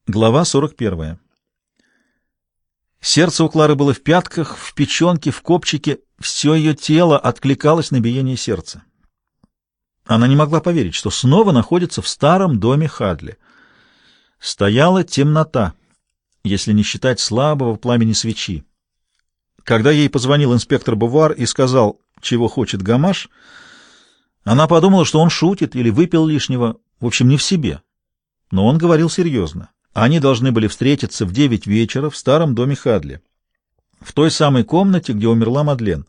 Глава 41. Сердце у Клары было в пятках, в печенке, в копчике. Все ее тело откликалось на биение сердца. Она не могла поверить, что снова находится в старом доме Хадли. Стояла темнота, если не считать слабого пламени свечи. Когда ей позвонил инспектор Бувар и сказал, чего хочет Гамаш, она подумала, что он шутит или выпил лишнего, в общем, не в себе. Но он говорил серьезно. Они должны были встретиться в 9 вечера в старом доме Хадли, в той самой комнате, где умерла Мадлен.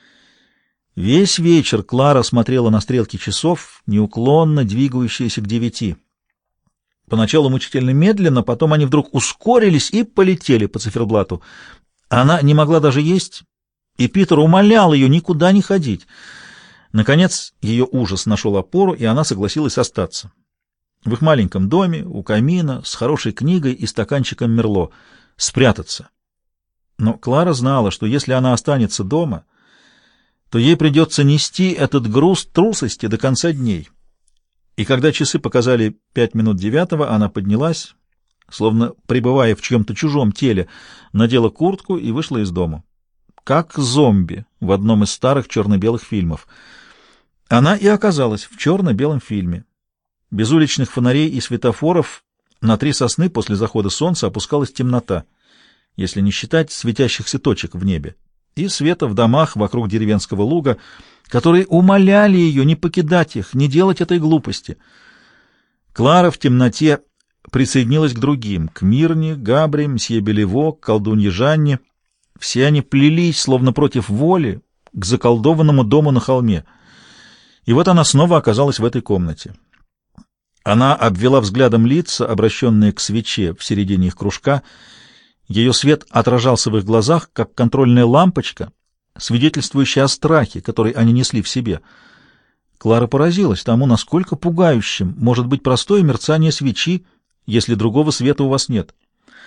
Весь вечер Клара смотрела на стрелки часов, неуклонно двигающиеся к 9. Поначалу мучительно медленно, потом они вдруг ускорились и полетели по циферблату. Она не могла даже есть, и Питер умолял ее никуда не ходить. Наконец ее ужас нашел опору, и она согласилась остаться. В их маленьком доме, у камина, с хорошей книгой и стаканчиком Мерло. Спрятаться. Но Клара знала, что если она останется дома, то ей придется нести этот груз трусости до конца дней. И когда часы показали 9:05, она поднялась, словно пребывая в чьем-то чужом теле, надела куртку и вышла из дома. Как зомби в одном из старых черно-белых фильмов. Она и оказалась в черно-белом фильме. Без уличных фонарей и светофоров на 3 сосны после захода солнца опускалась темнота, если не считать светящихся точек в небе, и света в домах вокруг деревенского луга, которые умоляли ее не покидать их, не делать этой глупости. Клара в темноте присоединилась к другим, к Мирне, Габри, мсье Белево, к колдунье Жанне. Все они плелись, словно против воли, к заколдованному дому на холме. И вот она снова оказалась в этой комнате. Она обвела взглядом лица, обращенные к свече в середине их кружка. Ее свет отражался в их глазах, как контрольная лампочка, свидетельствующая о страхе, который они несли в себе. Клара поразилась тому, насколько пугающим может быть простое мерцание свечи, если другого света у вас нет.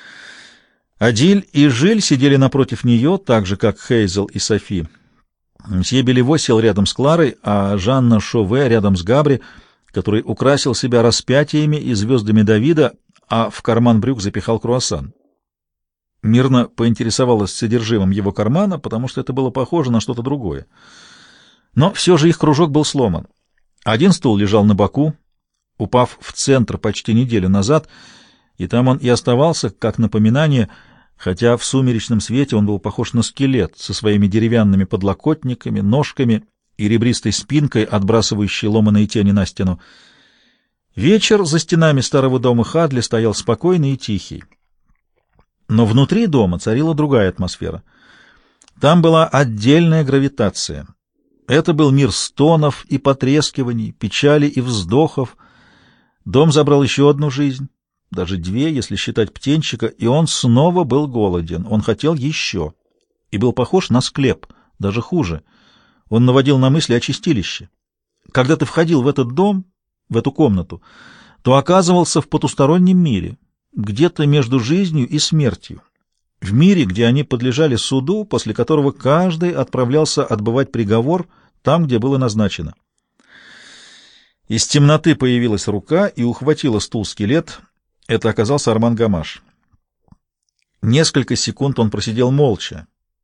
Адиль и Жиль сидели напротив нее, так же, как Хейзел и Софи. Мсье Белево сел рядом с Кларой, а Жанна Шове рядом с Габри, который украсил себя распятиями и звездами Давида, а в карман брюк запихал круассан. Мирна поинтересовалась содержимым его кармана, потому что это было похоже на что-то другое. Но все же их кружок был сломан. Один стул лежал на боку, упав в центр почти неделю назад, и там он и оставался, как напоминание, хотя в сумеречном свете он был похож на скелет со своими деревянными подлокотниками, ножками и ребристой спинкой, отбрасывающей ломаные тени на стену. Вечер за стенами старого дома Хадли стоял спокойный и тихий. Но внутри дома царила другая атмосфера. Там была отдельная гравитация. Это был мир стонов и потрескиваний, печали и вздохов. Дом забрал еще одну жизнь, даже 2, если считать птенчика, и он снова был голоден. Он хотел еще. И был похож на склеп, даже хуже. Он наводил на мысли о чистилище. Когда ты входил в этот дом, в эту комнату, то оказывался в потустороннем мире, где-то между жизнью и смертью, в мире, где они подлежали суду, после которого каждый отправлялся отбывать приговор там, где было назначено. Из темноты появилась рука и ухватила стул-скелет. Это оказался Арман Гамаш. Несколько секунд он просидел молча.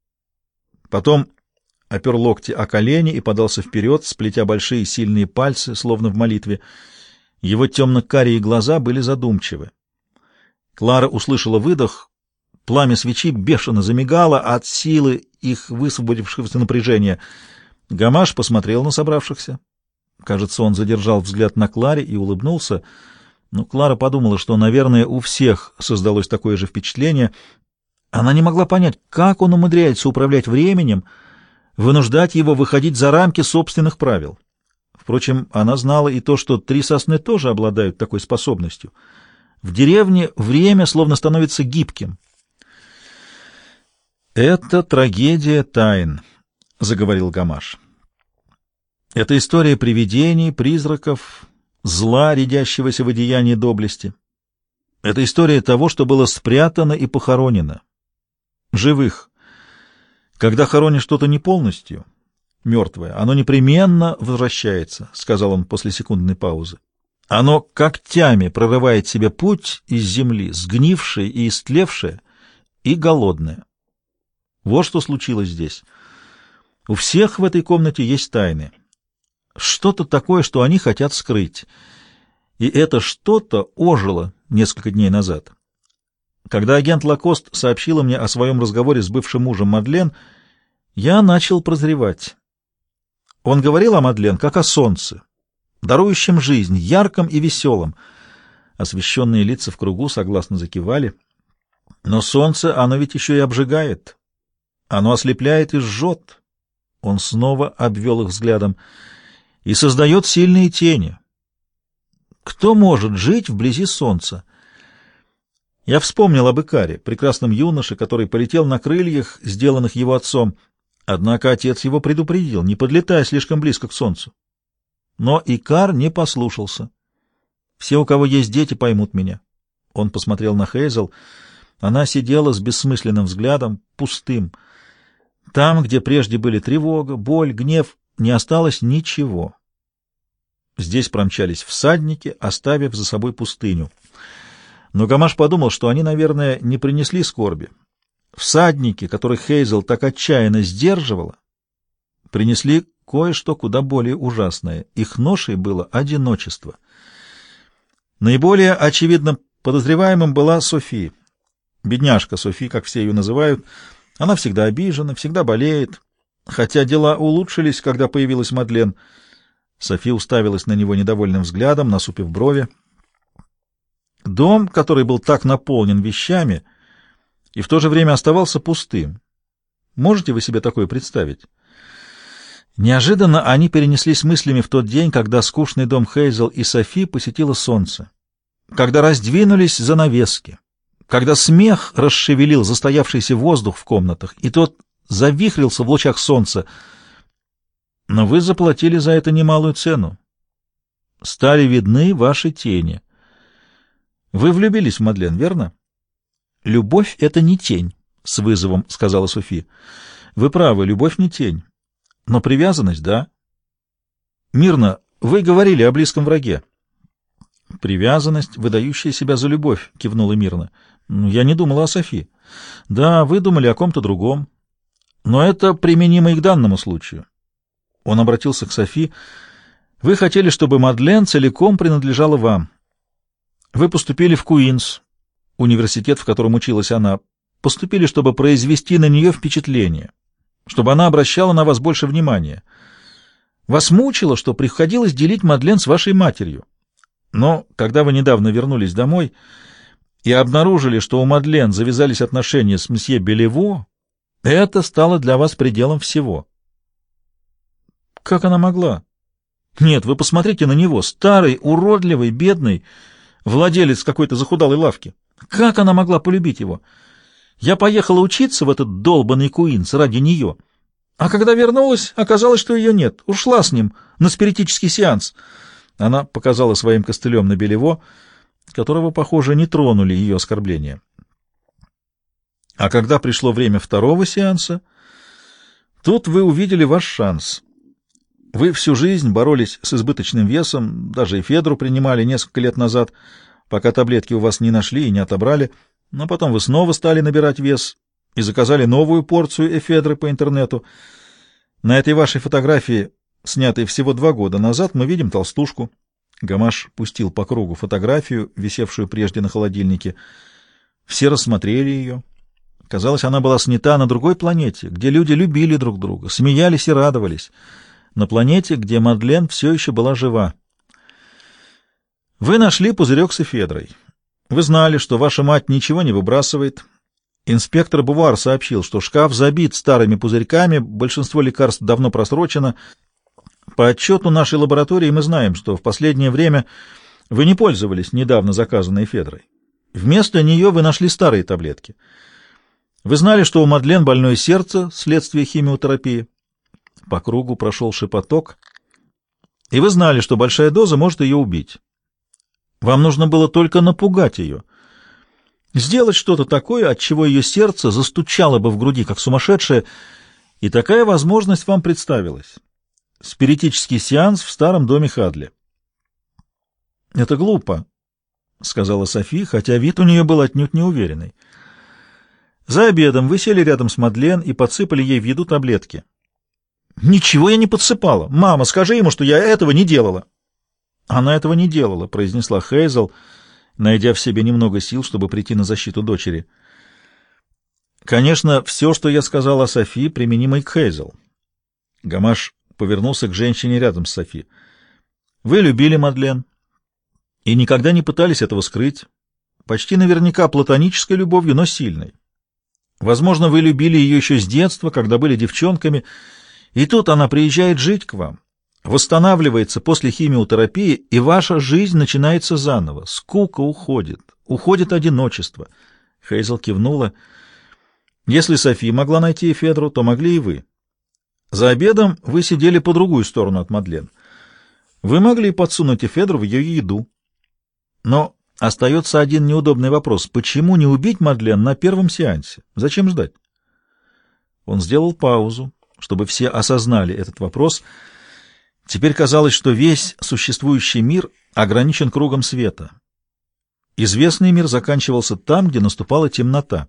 Потом опер локти о колени и подался вперед, сплетя большие сильные пальцы, словно в молитве. Его темно-карие глаза были задумчивы. Клара услышала выдох. Пламя свечи бешено замигало от силы их высвободившегося напряжения. Гамаш посмотрел на собравшихся. Кажется, он задержал взгляд на Кларе и улыбнулся. Но Клара подумала, что, наверное, у всех создалось такое же впечатление. Она не могла понять, как он умудряется управлять временем, вынуждать его выходить за рамки собственных правил. Впрочем, она знала и то, что 3 сосны тоже обладают такой способностью. В деревне время словно становится гибким. «Это трагедия тайн», — заговорил Гамаш. «Это история привидений, призраков, зла, рядящегося в одеянии доблести. Это история того, что было спрятано и похоронено. Живых. Когда хоронишь что-то не полностью, мертвое, оно непременно возвращается», — сказал он после секундной паузы. Оно когтями прорывает себе путь из земли, сгнившее и истлевшее, и голодное. Вот что случилось здесь. У всех в этой комнате есть тайны. Что-то такое, что они хотят скрыть. И это что-то ожило несколько дней назад. Когда агент Лакост сообщила мне о своем разговоре с бывшим мужем Мадлен, я начал прозревать. Он говорил о Мадлен как о солнце, дарующем жизнь, ярком и веселом. Освещенные лица в кругу согласно закивали. Но солнце, оно ведь еще и обжигает. Оно ослепляет и жжет. Он снова обвел их взглядом. И создает сильные тени. Кто может жить вблизи солнца? Я вспомнил об Икаре, прекрасном юноше, который полетел на крыльях, сделанных его отцом. Однако отец его предупредил, не подлетай слишком близко к солнцу. Но Икар не послушался. Все, у кого есть дети, поймут меня. Он посмотрел на Хейзел. Она сидела с бессмысленным взглядом, пустым. Там, где прежде были тревога, боль, гнев, не осталось ничего. Здесь промчались всадники, оставив за собой пустыню. Но Гамаш подумал, что они, наверное, не принесли скорби. Всадники, которых Хейзел так отчаянно сдерживала, принесли кое-что куда более ужасное. Их ношей было одиночество. Наиболее очевидным подозреваемым была Софи. Бедняжка Софи, как все ее называют. Она всегда обижена, всегда болеет. Хотя дела улучшились, когда появилась Мадлен. Софи уставилась на него недовольным взглядом, насупив брови. Дом, который был так наполнен вещами, и в то же время оставался пустым. Можете вы себе такое представить? Неожиданно они перенеслись мыслями в тот день, когда скучный дом Хейзел и Софи посетило солнце, когда раздвинулись занавески, когда смех расшевелил застоявшийся воздух в комнатах, и тот завихрился в лучах солнца. Но вы заплатили за это немалую цену. Стали видны ваши тени. Вы влюбились в Мадлен, верно? Любовь — это не тень, — с вызовом сказала Софи. Вы правы, любовь не тень. Но привязанность — да. Мирна, вы говорили о близком враге. Привязанность, выдающая себя за любовь, — кивнула Мирна. Я не думала о Софи. Да, вы думали о ком-то другом. Но это применимо и к данному случаю. Он обратился к Софи. Вы хотели, чтобы Мадлен целиком принадлежала вам. Вы поступили в Куинс, университет, в котором училась она. Поступили, чтобы произвести на нее впечатление, чтобы она обращала на вас больше внимания. Вас мучило, что приходилось делить Мадлен с вашей матерью. Но когда вы недавно вернулись домой и обнаружили, что у Мадлен завязались отношения с мсье Белево, это стало для вас пределом всего. Как она могла? Нет, вы посмотрите на него, старый, уродливый, бедный, владелец какой-то захудалой лавки. Как она могла полюбить его? Я поехала учиться в этот долбанный Куинс ради нее. А когда вернулась, оказалось, что ее нет. Ушла с ним на спиритический сеанс. Она показала своим костылем на Белево, которого, похоже, не тронули ее оскорбления. А когда пришло время второго сеанса, тут вы увидели ваш шанс. Вы всю жизнь боролись с избыточным весом, даже эфедру принимали несколько лет назад, пока таблетки у вас не нашли и не отобрали, но потом вы снова стали набирать вес и заказали новую порцию эфедры по интернету. На этой вашей фотографии, снятой всего 2 года назад, мы видим толстушку. Гамаш пустил по кругу фотографию, висевшую прежде на холодильнике. Все рассмотрели ее. Казалось, она была снята на другой планете, где люди любили друг друга, смеялись и радовались. На планете, где Мадлен все еще была жива. Вы нашли пузырек с эфедрой. Вы знали, что ваша мать ничего не выбрасывает. Инспектор Бувар сообщил, что шкаф забит старыми пузырьками, большинство лекарств давно просрочено. По отчету нашей лаборатории мы знаем, что в последнее время вы не пользовались недавно заказанной эфедрой. Вместо нее вы нашли старые таблетки. Вы знали, что у Мадлен больное сердце вследствие химиотерапии. По кругу прошел шепоток. И вы знали, что большая доза может ее убить. Вам нужно было только напугать ее. Сделать что-то такое, от чего ее сердце застучало бы в груди, как сумасшедшее, и такая возможность вам представилась. Спиритический сеанс в старом доме Хадли. Это глупо, — сказала Софи, хотя вид у нее был отнюдь неуверенный. За обедом вы сели рядом с Мадлен и подсыпали ей в еду таблетки. — Ничего я не подсыпала. Мама, скажи ему, что я этого не делала. — Она этого не делала, — произнесла Хейзел, найдя в себе немного сил, чтобы прийти на защиту дочери. Конечно, все, что я сказал о Софи, применимо и к Хейзел. Гамаш повернулся к женщине рядом с Софи. Вы любили Мадлен и никогда не пытались этого скрыть. Почти наверняка платонической любовью, но сильной. Возможно, вы любили ее еще с детства, когда были девчонками, и тут она приезжает жить к вам, восстанавливается после химиотерапии, и ваша жизнь начинается заново. Скука уходит, уходит одиночество. Хейзел кивнула. Если Софи могла найти Эфедру, то могли и вы. За обедом вы сидели по другую сторону от Мадлен. Вы могли подсунуть Эфедру в ее еду. Но остается один неудобный вопрос. Почему не убить Мадлен на первом сеансе? Зачем ждать? Он сделал паузу, чтобы все осознали этот вопрос. Теперь казалось, что весь существующий мир ограничен кругом света. Известный мир заканчивался там, где наступала темнота.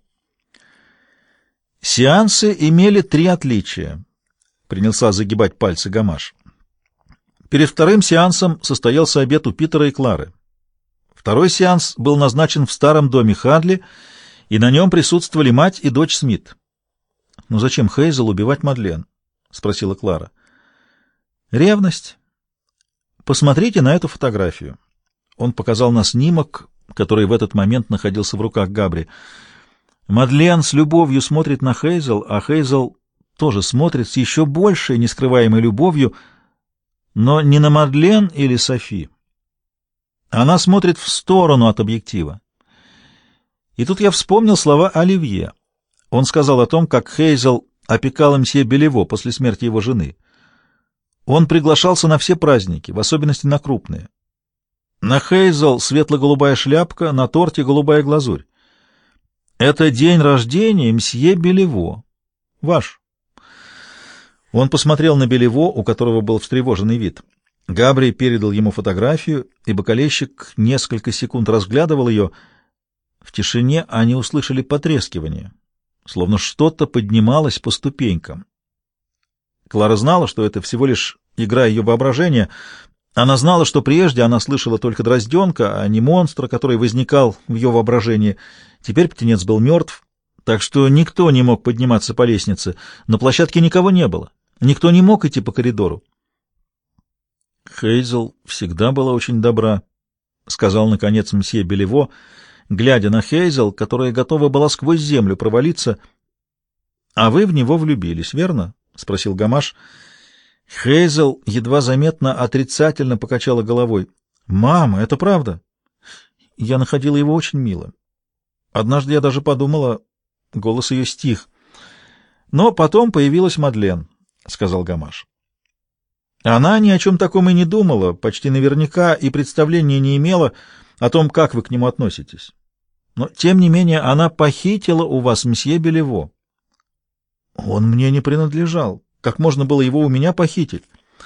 Сеансы имели 3 отличия. Принялся загибать пальцы Гамаш. Перед вторым сеансом состоялся обед у Питера и Клары. Второй сеанс был назначен в старом доме Хадли, и на нем присутствовали мать и дочь Смит. — Ну зачем Хейзел убивать Мадлен? — спросила Клара. — Ревность. Посмотрите на эту фотографию. Он показал на снимок, который в этот момент находился в руках Габри. Мадлен с любовью смотрит на Хейзел, а Хейзел тоже смотрит с еще большей нескрываемой любовью, но не на Мадлен или Софи. Она смотрит в сторону от объектива. И тут я вспомнил слова Оливье. Он сказал о том, как Хейзел опекал мсье Белево после смерти его жены. Он приглашался на все праздники, в особенности на крупные. На Хейзел светло-голубая шляпка, на торте голубая глазурь. Это день рождения мсье Белево. Ваш. Он посмотрел на Белево, у которого был встревоженный вид. Габри передал ему фотографию, и бокалейщик несколько секунд разглядывал ее. В тишине они услышали потрескивание, словно что-то поднималось по ступенькам. Клара знала, что это всего лишь игра ее воображения. Она знала, что прежде она слышала только дрозденка, а не монстра, который возникал в ее воображении. Теперь птенец был мертв, так что никто не мог подниматься по лестнице. На площадке никого не было. Никто не мог идти по коридору. «Хейзел всегда была очень добра», — сказал, наконец, мсье Белево, глядя на Хейзел, которая готова была сквозь землю провалиться. «А вы в него влюбились, верно?» — спросил Гамаш. Хейзел едва заметно отрицательно покачала головой. «Мама, это правда?» Я находила его очень милым. Однажды я даже подумала... Голос ее стих. «Но потом появилась Мадлен», — сказал Гамаш. Она ни о чем таком и не думала, почти наверняка, и представления не имела о том, как вы к нему относитесь. Но, тем не менее, она похитила у вас мсье Белево. Он мне не принадлежал. Как можно было его у меня похитить?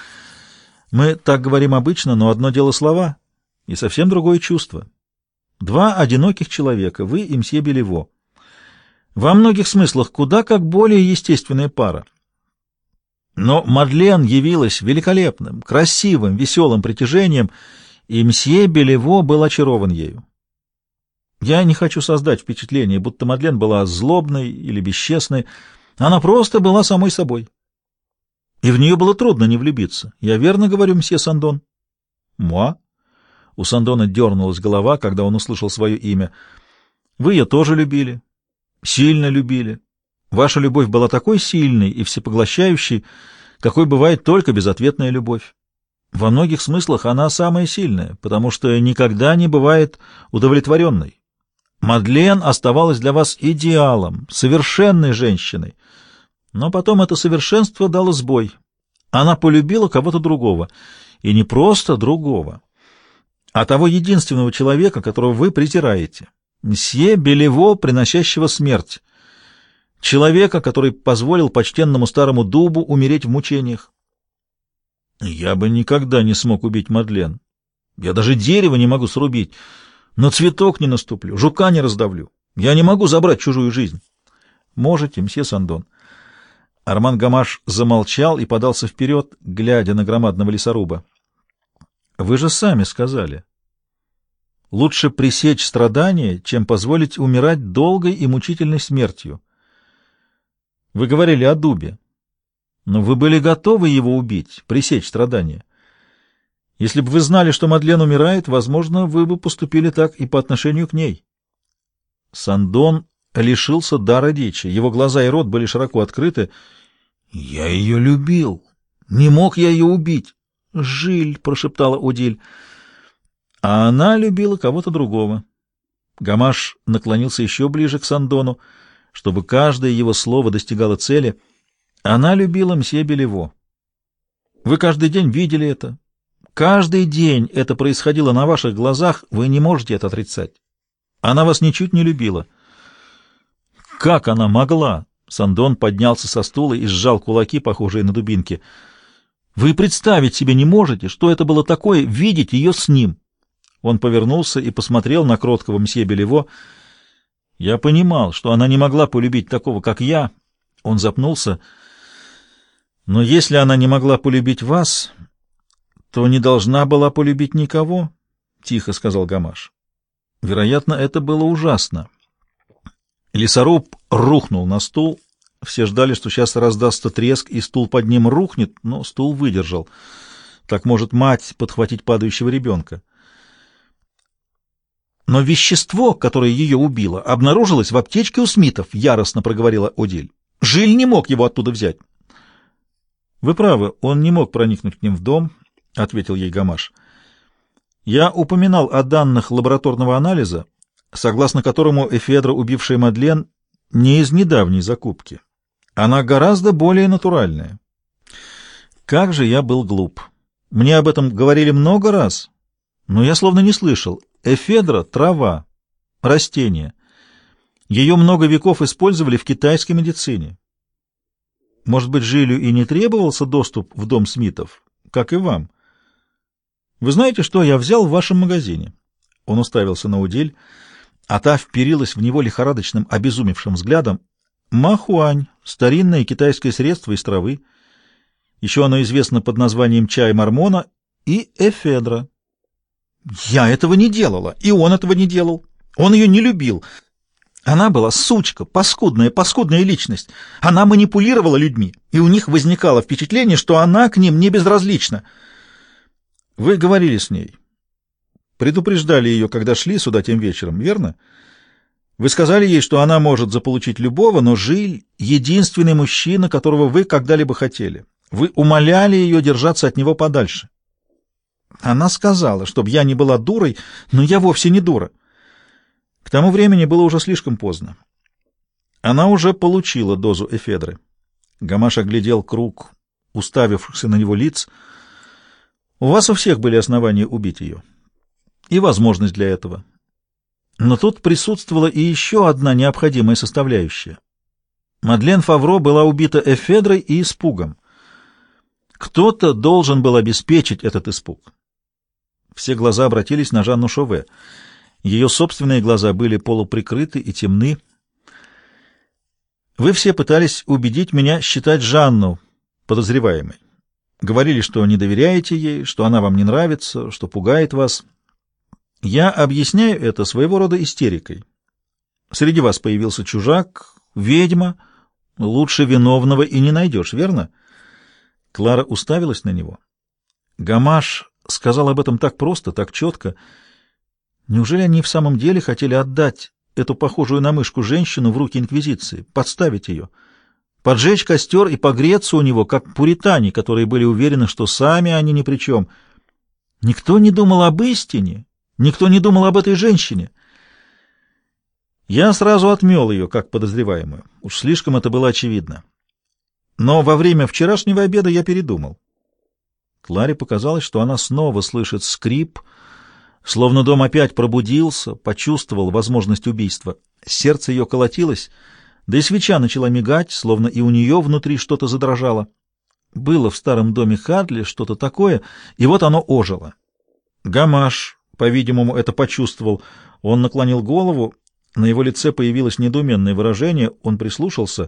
Мы так говорим обычно, но одно дело слова и совсем другое чувство. 2 одиноких человека, вы и мсье Белево. Во многих смыслах куда как более естественная пара. Но Мадлен явилась великолепным, красивым, веселым притяжением, и мсье Белево был очарован ею. Я не хочу создать впечатление, будто Мадлен была злобной или бесчестной. Она просто была самой собой. И в нее было трудно не влюбиться. Я верно говорю, мсье Сандон? Муа? У Сандона дернулась голова, когда он услышал свое имя. Вы ее тоже любили. Сильно любили. Ваша любовь была такой сильной и всепоглощающей, какой бывает только безответная любовь. Во многих смыслах она самая сильная, потому что никогда не бывает удовлетворенной. Мадлен оставалась для вас идеалом, совершенной женщиной. Но потом это совершенство дало сбой. Она полюбила кого-то другого. И не просто другого, а того единственного человека, которого вы презираете. Мсье Белево, приносящего смерть. Человека, который позволил почтенному старому дубу умереть в мучениях. Я бы никогда не смог убить Мадлен. Я даже дерево не могу срубить, на цветок не наступлю, жука не раздавлю. Я не могу забрать чужую жизнь. Можете, мсье Сандон. Арман Гамаш замолчал и подался вперед, глядя на громадного лесоруба. Вы же сами сказали. Лучше пресечь страдания, чем позволить умирать долгой и мучительной смертью. Вы говорили о дубе, но вы были готовы его убить, пресечь страдания. Если бы вы знали, что Мадлен умирает, возможно, вы бы поступили так и по отношению к ней. Сандон лишился дара речи, его глаза и рот были широко открыты. «Я ее любил. Не мог я ее убить». «Жиль», — прошептала Одиль. А она любила кого-то другого. Гамаш наклонился еще ближе к Сандону, чтобы каждое его слово достигало цели. Она любила мсье Белево. Вы каждый день видели это. Каждый день это происходило на ваших глазах, вы не можете это отрицать. Она вас ничуть не любила. Как она могла? Сандон поднялся со стула и сжал кулаки, похожие на дубинки. Вы представить себе не можете, что это было такое, видеть ее с ним. Он повернулся и посмотрел на кроткого мсье Белево. Я понимал, что она не могла полюбить такого, как я. Он запнулся. Но если она не могла полюбить вас, то не должна была полюбить никого, — тихо сказал Гамаш. Вероятно, это было ужасно. Лесоруб рухнул на стул. Все ждали, что сейчас раздастся треск, и стул под ним рухнет, но стул выдержал. Так может мать подхватить падающего ребенка. Но вещество, которое ее убило, обнаружилось в аптечке у Смитов, — яростно проговорила Одиль. Жиль не мог его оттуда взять. — Вы правы, он не мог проникнуть к ним в дом, — ответил ей Гамаш. — Я упоминал о данных лабораторного анализа, согласно которому эфедра, убившая Мадлен, не из недавней закупки. Она гораздо более натуральная. Как же я был глуп. Мне об этом говорили много раз, но я словно не слышал. Эфедра — трава, растение. Ее много веков использовали в китайской медицине. Может быть, Жилю и не требовался доступ в дом Смитов, как и вам. Вы знаете, что я взял в вашем магазине? Он уставился на Удиль, а та вперилась в него лихорадочным, обезумевшим взглядом. Махуань — старинное китайское средство из травы. Еще оно известно под названием чай мормона, и эфедра. Я этого не делала, и он этого не делал. Он ее не любил. Она была сучка, паскудная личность. Она манипулировала людьми, и у них возникало впечатление, что она к ним не безразлична. Вы говорили с ней, предупреждали ее, когда шли сюда тем вечером, верно? Вы сказали ей, что она может заполучить любого, но Жиль — единственный мужчина, которого вы когда-либо хотели. Вы умоляли ее держаться от него подальше. Она сказала, чтобы я не была дурой, но я вовсе не дура. К тому времени было уже слишком поздно. Она уже получила дозу эфедры. Гамаш оглядел круг уставившихся на него лиц. У вас у всех были основания убить ее. И возможность для этого. Но тут присутствовала и еще одна необходимая составляющая. Мадлен Фавро была убита эфедрой и испугом. Кто-то должен был обеспечить этот испуг. Все глаза обратились на Жанну Шове. Ее собственные глаза были полуприкрыты и темны. Вы все пытались убедить меня считать Жанну подозреваемой. Говорили, что не доверяете ей, что она вам не нравится, что пугает вас. Я объясняю это своего рода истерикой. Среди вас появился чужак, ведьма. Лучше виновного и не найдешь, верно? Клара уставилась на него. Гамаш сказал об этом так просто, так четко. Неужели они в самом деле хотели отдать эту похожую на мышку женщину в руки инквизиции, подставить ее, поджечь костер и погреться у него, как пуритане, которые были уверены, что сами они ни при чем? Никто не думал об истине, никто не думал об этой женщине. Я сразу отмел ее, как подозреваемую. Уж слишком это было очевидно. Но во время вчерашнего обеда я передумал. Кларе показалось, что она снова слышит скрип, словно дом опять пробудился, почувствовал возможность убийства. Сердце ее колотилось, да и свеча начала мигать, словно и у нее внутри что-то задрожало. Было в старом доме Хадли что-то такое, и вот оно ожило. Гамаш, по-видимому, это почувствовал. Он наклонил голову, на его лице появилось недоуменное выражение, он прислушался.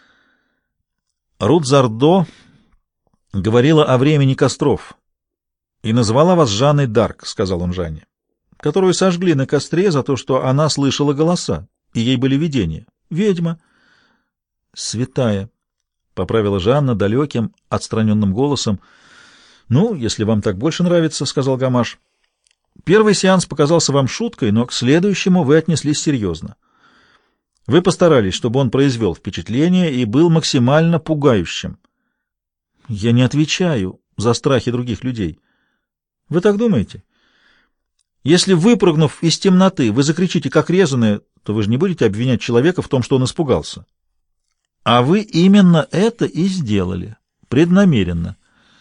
Рут Зардо говорила о времени костров и назвала вас Жанной Дарк, — сказал он Жанне, — которую сожгли на костре за то, что она слышала голоса, и ей были видения. Ведьма. Святая, — поправила Жанна далеким, отстраненным голосом. — Ну, если вам так больше нравится, — сказал Гамаш. Первый сеанс показался вам шуткой, но к следующему вы отнеслись серьезно. Вы постарались, чтобы он произвел впечатление и был максимально пугающим. Я не отвечаю за страхи других людей. Вы так думаете? Если, выпрыгнув из темноты, вы закричите как резаные, то вы же не будете обвинять человека в том, что он испугался. А вы именно это и сделали, преднамеренно.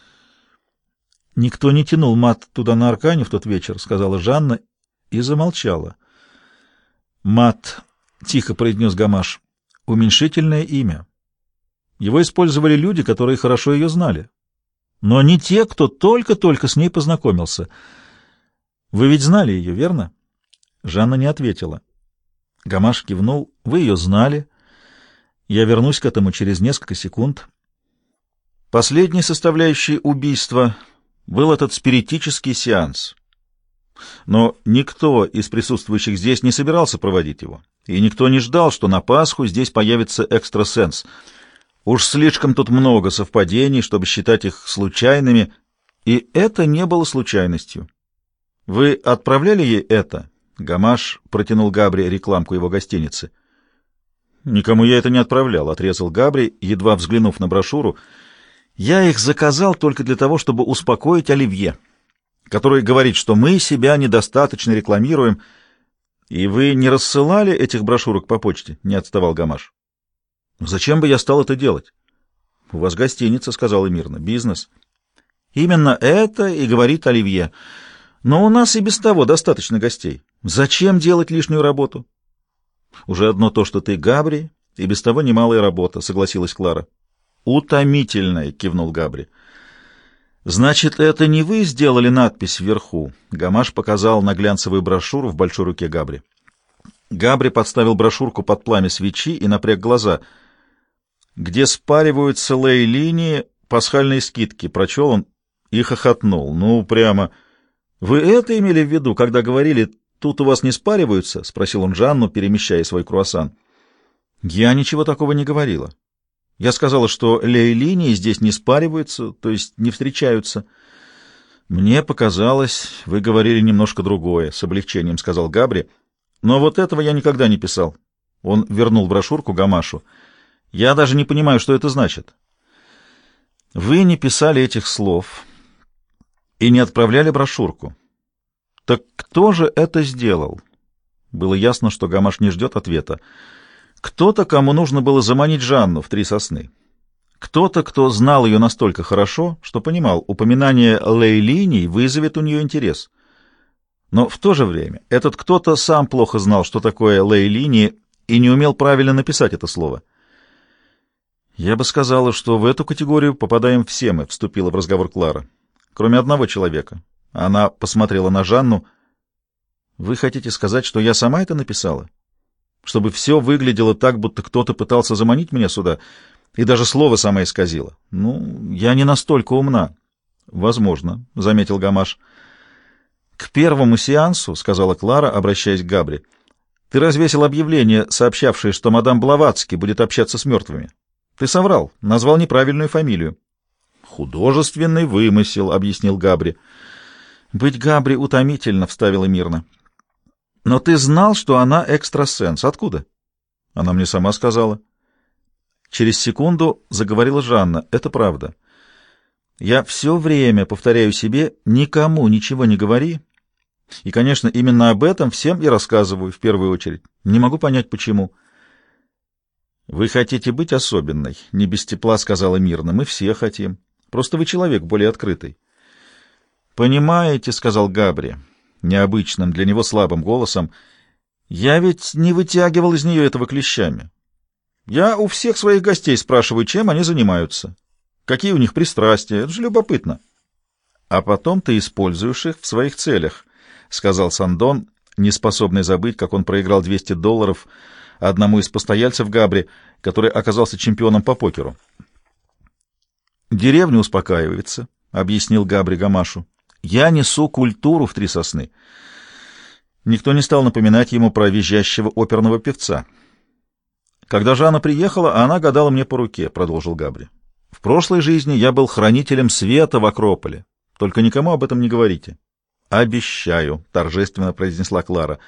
Никто не тянул мат туда на аркане в тот вечер, — сказала Жанна и замолчала. Мат, — тихо произнес Гамаш, — уменьшительное имя. Его использовали люди, которые хорошо ее знали. Но не те, кто только-только с ней познакомился. Вы ведь знали ее, верно? Жанна не ответила. Гамаш кивнул. Вы ее знали. Я вернусь к этому через несколько секунд. Последней составляющей убийства был этот спиритический сеанс. Но никто из присутствующих здесь не собирался проводить его, и никто не ждал, что на Пасху здесь появится экстрасенс. Уж слишком тут много совпадений, чтобы считать их случайными, и это не было случайностью. Вы отправляли ей это? Гамаш протянул Габри рекламку его гостиницы. Никому я это не отправлял, — отрезал Габри, едва взглянув на брошюру. Я их заказал только для того, чтобы успокоить Оливье, который говорит, что мы себя недостаточно рекламируем. И вы не рассылали этих брошюрок по почте? Не отставал Гамаш. Зачем бы я стал это делать? У вас гостиница, — сказала мирно, — бизнес. Именно это и говорит Оливье. Но у нас и без того достаточно гостей. Зачем делать лишнюю работу? Уже одно то, что ты Габри, и без того немалая работа, — согласилась Клара. «Утомительная», — кивнул Габри. «Значит, это не вы сделали надпись вверху?» Гамаш показал на глянцевую брошюру в большой руке Габри. Габри подставил брошюрку под пламя свечи и напряг глаза. «Где спариваются лей-линии, пасхальные скидки», — прочел он и хохотнул. «Ну, прямо... Вы это имели в виду, когда говорили, тут у вас не спариваются?» — спросил он Жанну, перемещая свой круассан. «Я ничего такого не говорила. Я сказала, что лей-линии здесь не спариваются, то есть не встречаются». «Мне показалось, вы говорили немножко другое», — с облегчением сказал Габри. «Но вот этого я никогда не писал». Он вернул брошюрку Гамашу. «Я даже не понимаю, что это значит». «Вы не писали этих слов и не отправляли брошюрку. Так кто же это сделал?» Было ясно, что Гамаш не ждет ответа. «Кто-то, кому нужно было заманить Жанну в Три сосны. Кто-то, кто знал ее настолько хорошо, что понимал, упоминание лей-линий вызовет у нее интерес. Но в то же время этот кто-то сам плохо знал, что такое лей-линии, и не умел правильно написать это слово. «Я бы сказала, что в эту категорию попадаем все мы», — вступила в разговор Клара. «Кроме одного человека». Она посмотрела на Жанну. «Вы хотите сказать, что я сама это написала? Чтобы все выглядело так, будто кто-то пытался заманить меня сюда, и даже слово сама исказила? Ну, я не настолько умна». «Возможно», — заметил Гамаш. «К первому сеансу, — сказала Клара, обращаясь к Габри, — ты развесил объявление, сообщавшее, что мадам Блаватски будет общаться с мертвыми. Ты соврал, назвал неправильную фамилию». «Художественный вымысел», — объяснил Габри. «Быть Габри утомительно», — вставила мирно. «Но ты знал, что она экстрасенс. Откуда?» «Она мне сама сказала». Через секунду заговорила Жанна. «Это правда. Я все время повторяю себе, никому ничего не говори. И, конечно, именно об этом всем и рассказываю в первую очередь. Не могу понять, почему». «Вы хотите быть особенной», — не без тепла сказала мирно. «Мы все хотим. Просто вы человек более открытый». «Понимаете», — сказал Габри необычным для него слабым голосом, — «я ведь не вытягивал из нее этого клещами. Я у всех своих гостей спрашиваю, чем они занимаются, какие у них пристрастия. Это же любопытно». а потом ты используешь их в своих целях, — сказал Сандон, не способный забыть, как он проиграл $200 одному из постояльцев Габри, который оказался чемпионом по покеру. «Деревня успокаивается», — объяснил Габри Гамашу. «Я несу культуру в Три Сосны». Никто не стал напоминать ему про визжащего оперного певца. «Когда Жанна приехала, она гадала мне по руке», — продолжил Габри. «В прошлой жизни я был хранителем света в Акрополе. Только никому об этом не говорите». «Обещаю», — торжественно произнесла Клара.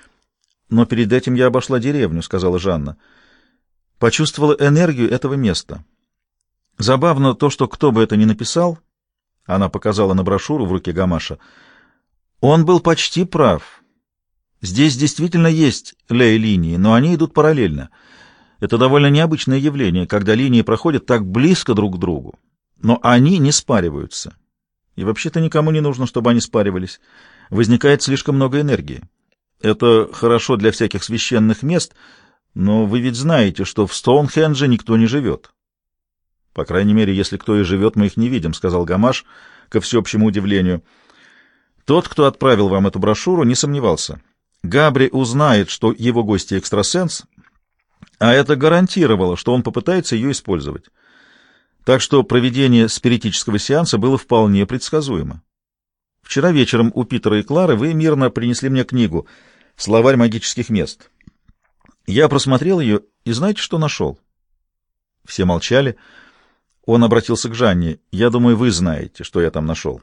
«Но перед этим я обошла деревню», — сказала Жанна. «Почувствовала энергию этого места. Забавно то, что кто бы это ни написал, — она показала на брошюру в руке Гамаша, — он был почти прав. Здесь действительно есть лей-линии, но они идут параллельно. Это довольно необычное явление, когда линии проходят так близко друг к другу, но они не спариваются. И вообще-то никому не нужно, чтобы они спаривались. Возникает слишком много энергии. Это хорошо для всяких священных мест, но вы ведь знаете, что в Стоунхендже никто не живет. По крайней мере, если кто и живет, мы их не видим, — сказал Гамаш, ко всеобщему удивлению. Тот, кто отправил вам эту брошюру, не сомневался. Габри узнает, что его гость экстрасенс, а это гарантировало, что он попытается ее использовать. Так что проведение спиритического сеанса было вполне предсказуемо. Вчера вечером у Питера и Клары вы мирно принесли мне книгу «Словарь магических мест». Я просмотрел ее, и знаете, что нашел? Все молчали. Он обратился к Жанне. «Я думаю, вы знаете, что я там нашел.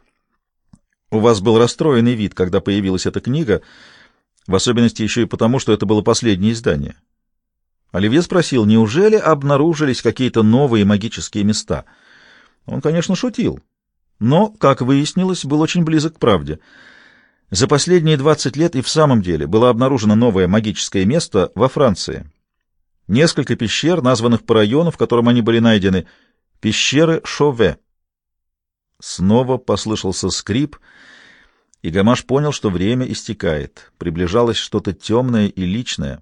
У вас был расстроенный вид, когда появилась эта книга, в особенности еще и потому, что это было последнее издание». Оливье спросил, неужели обнаружились какие-то новые магические места. Он, конечно, шутил, но, как выяснилось, был очень близок к правде. За последние 20 лет и в самом деле было обнаружено новое магическое место во Франции. Несколько пещер, названных по району, в котором они были найдены, пещеры Шове. Снова послышался скрип, и Гамаш понял, что время истекает. Приближалось что-то темное и личное.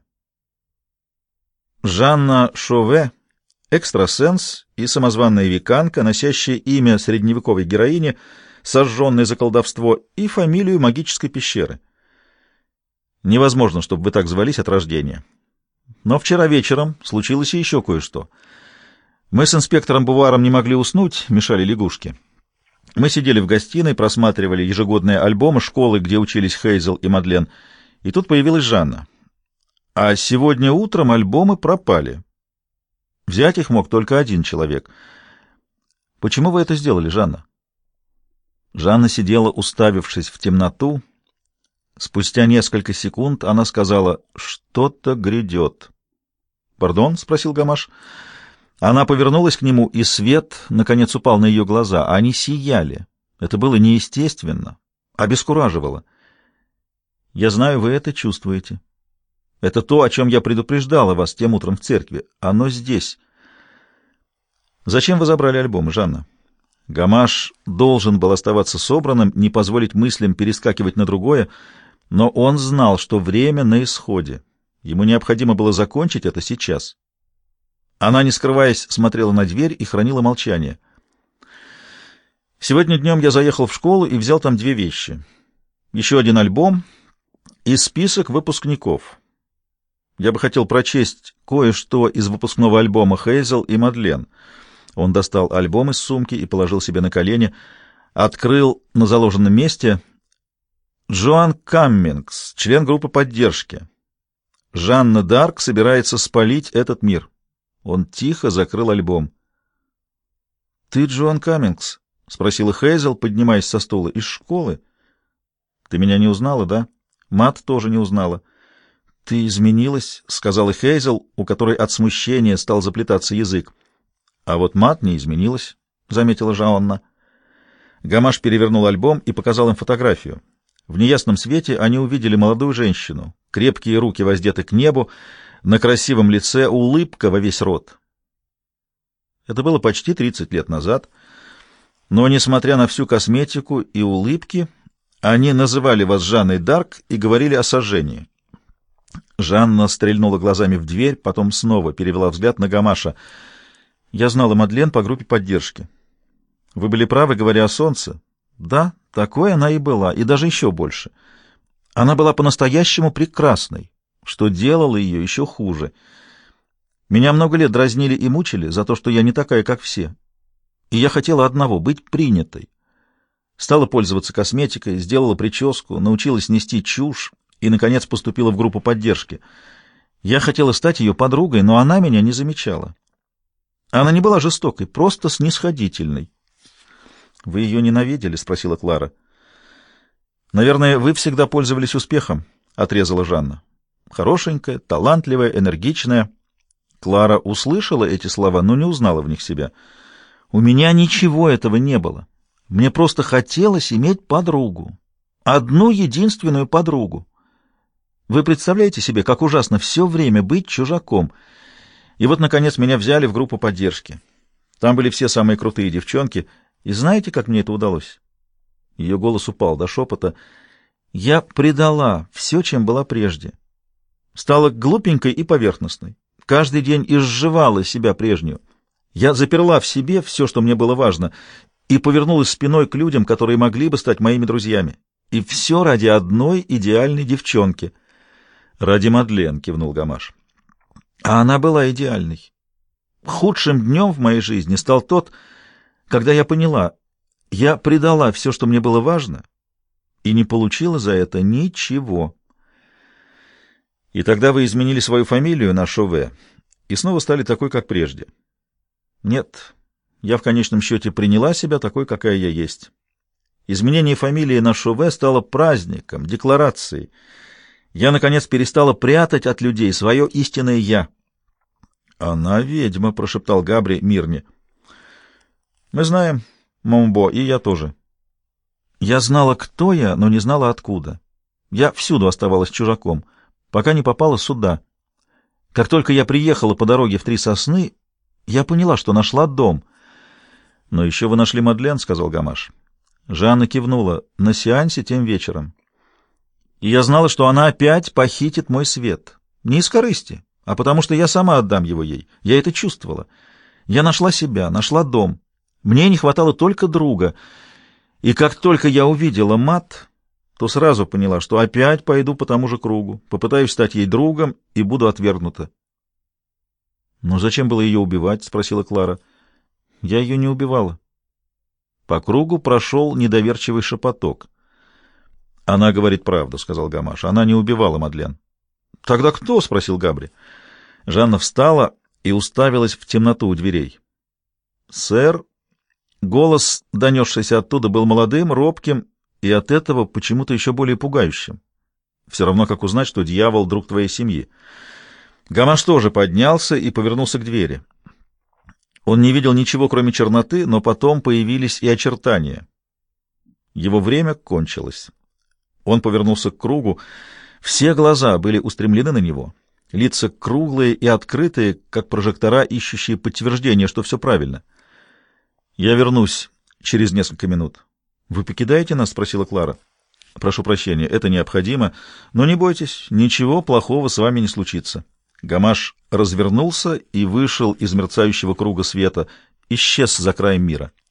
Жанна Шове — экстрасенс и самозванная веканка, носящая имя средневековой героини, сожженной за колдовство, и фамилию магической пещеры. Невозможно, чтобы вы так звались от рождения. Но вчера вечером случилось и еще кое-что. Мы с инспектором Буваром не могли уснуть, мешали лягушки. Мы сидели в гостиной, просматривали ежегодные альбомы школы, где учились Хейзел и Мадлен, и тут появилась Жанна. А сегодня утром альбомы пропали. Взять их мог только один человек. Почему вы это сделали, Жанна? Жанна сидела, уставившись в темноту. Спустя несколько секунд она сказала: «Что-то грядет». «Пардон?» — спросил Гамаш. Она повернулась к нему, и свет, наконец, упал на ее глаза. Они сияли. Это было неестественно, обескураживало. «Я знаю, вы это чувствуете. Это то, о чем я предупреждала вас тем утром в церкви. Оно здесь». «Зачем вы забрали альбомы, Жанна?» Гамаш должен был оставаться собранным, не позволить мыслям перескакивать на другое, но он знал, что время на исходе. Ему необходимо было закончить это сейчас. Она, не скрываясь, смотрела на дверь и хранила молчание. «Сегодня днем я заехал в школу и взял там 2 вещи. Еще один альбом и список выпускников. Я бы хотел прочесть кое-что из выпускного альбома Хейзел и Мадлен». Он достал альбом из сумки и положил себе на колени, открыл на заложенном месте: «Джоан Каммингс, член группы поддержки. Жанна Дарк собирается спалить этот мир». Он тихо закрыл альбом. «Ты Джоан Каммингс?» — спросила Хейзел, поднимаясь со стула. «Из школы?» «Ты меня не узнала, да?» Мат тоже не узнала. «Ты изменилась», — сказала Хейзел, у которой от смущения стал заплетаться язык. «А вот Мат не изменилась», — заметила Жанна. Гамаш перевернул альбом и показал им фотографию. В неясном свете они увидели молодую женщину. Крепкие руки воздеты к небу, на красивом лице улыбка во весь рот. Это было почти 30 лет назад, но, несмотря на всю косметику и улыбки, они называли вас Жанной Дарк и говорили о сожжении. Жанна стрельнула глазами в дверь, потом снова перевела взгляд на Гамаша. «Я знала Мадлен по группе поддержки. Вы были правы, говоря о солнце, Да, такой она и была, и даже еще больше. Она была по-настоящему прекрасной, что делало ее еще хуже. Меня много лет дразнили и мучили за то, что я не такая, как все. И я хотела одного — быть принятой. Стала пользоваться косметикой, сделала прическу, научилась нести чушь и, наконец, поступила в группу поддержки. Я хотела стать ее подругой, но она меня не замечала. Она не была жестокой, просто снисходительной. — Вы ее ненавидели? — спросила Клара. — Наверное, вы всегда пользовались успехом, — отрезала Жанна. Хорошенькая, талантливая, энергичная. Клара услышала эти слова, но не узнала в них себя. У меня ничего этого не было. Мне просто хотелось иметь подругу. Одну единственную подругу. Вы представляете себе, как ужасно все время быть чужаком? И вот, наконец, меня взяли в группу поддержки. Там были все самые крутые девчонки. И знаете, как мне это удалось? Ее голос упал до шепота. Я предала все, чем была прежде. Стала глупенькой и поверхностной. Каждый день изживала себя прежнюю. Я заперла в себе все, что мне было важно, и повернулась спиной к людям, которые могли бы стать моими друзьями. И все ради одной идеальной девчонки. «Ради Мадлен», — кивнул Гамаш. А она была идеальной. Худшим днем в моей жизни стал тот, когда я поняла, я предала все, что мне было важно, и не получила за это ничего. И тогда вы изменили свою фамилию на Шове и снова стали такой, как прежде. Нет, я в конечном счете приняла себя такой, какая я есть. Изменение фамилии на Шове стало праздником, декларацией. Я, наконец, перестала прятать от людей свое истинное «я». «Она ведьма», — прошептал Габри Мирне. «Мы знаем, Момбо, и я тоже». Я знала, кто я, но не знала, откуда. Я всюду оставалась чужаком, пока не попала сюда. Как только я приехала по дороге в Три Сосны, я поняла, что нашла дом. «Но еще вы нашли Мадлен», — сказал Гамаш. Жанна кивнула. «На сеансе тем вечером. И я знала, что она опять похитит мой свет. Не из корысти, а потому что я сама отдам его ей. Я это чувствовала. Я нашла себя, нашла дом. Мне не хватало только друга. И как только я увидела Мат, то сразу поняла, что опять пойду по тому же кругу, попытаюсь стать ей другом и буду отвергнута». «Но зачем было ее убивать?» — спросила Клара. «Я ее не убивала». По кругу прошел недоверчивый шепоток. «Она говорит правду», — сказал Гамаш. «Она не убивала Мадлен». «Тогда кто?» — спросил Габри. Жанна встала и уставилась в темноту у дверей. «Сэр...» Голос, донесшийся оттуда, был молодым, робким и от этого почему-то еще более пугающим. Все равно, как узнать, что дьявол — друг твоей семьи. Гамаш тоже поднялся и повернулся к двери. Он не видел ничего, кроме черноты, но потом появились и очертания. Его время кончилось. Он повернулся к кругу. Все глаза были устремлены на него. Лица круглые и открытые, как прожектора, ищущие подтверждение, что все правильно. «Я вернусь через несколько минут». «Вы покидаете нас?» — спросила Клара. «Прошу прощения, это необходимо. Но не бойтесь, ничего плохого с вами не случится». Гамаш развернулся и вышел из мерцающего круга света, исчез за краем мира.